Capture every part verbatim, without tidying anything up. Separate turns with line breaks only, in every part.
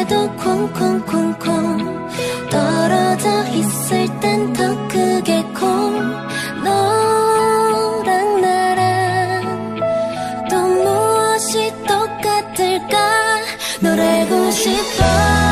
그래도 콩콩콩콩 떨어져 있을 땐 더 크게 콩. 너랑 나랑 또 무엇이 똑같을까 널 알고 싶어.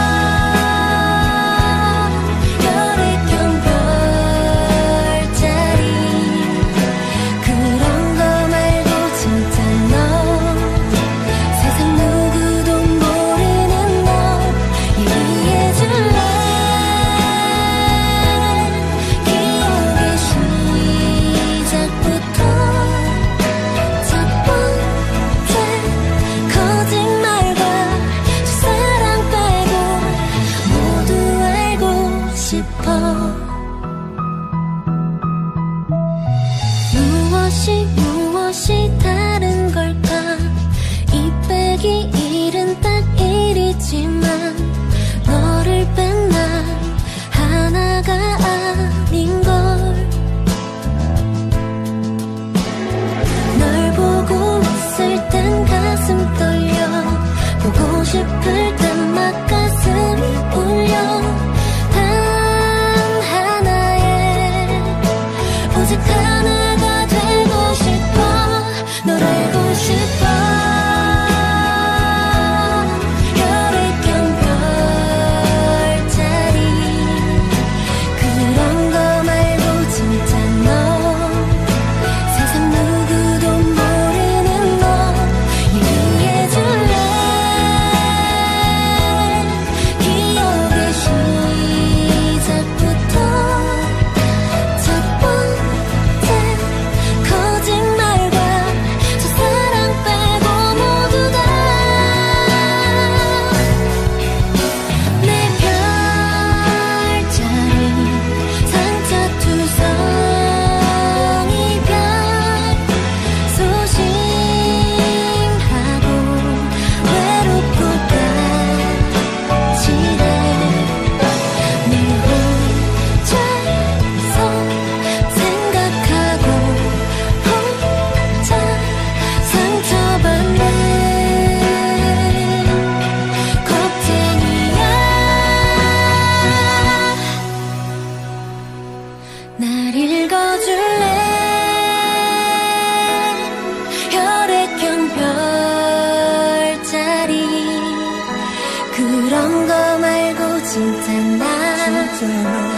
무엇이 무엇이 다른 걸까. 이 빼기 일은 딱 일이지만 너를 뺀 난 하나가 아닌걸. 널 보고 있을 땐 가슴 떨려. 보고 싶을 땐 막 가슴이 울려. 단 하나의 오직 하나가 되고 싶어. 널 알고 싶어. 혈액형 별자리 그런 거 말고 진짜 너 세상 누구도 모르는 너 얘기해줄래. 기억의 시작부터 첫 번째 거짓말과 저 사랑 빼고 모두 다 내 별자리 상처투성 이별 소심하고 외롭고 까칠해. 늘 혼자서 생각하고 혼자 상처받는 겁쟁이야. 날 읽어줄래. 혈액형 별자리 그런 거 말고 진짜 난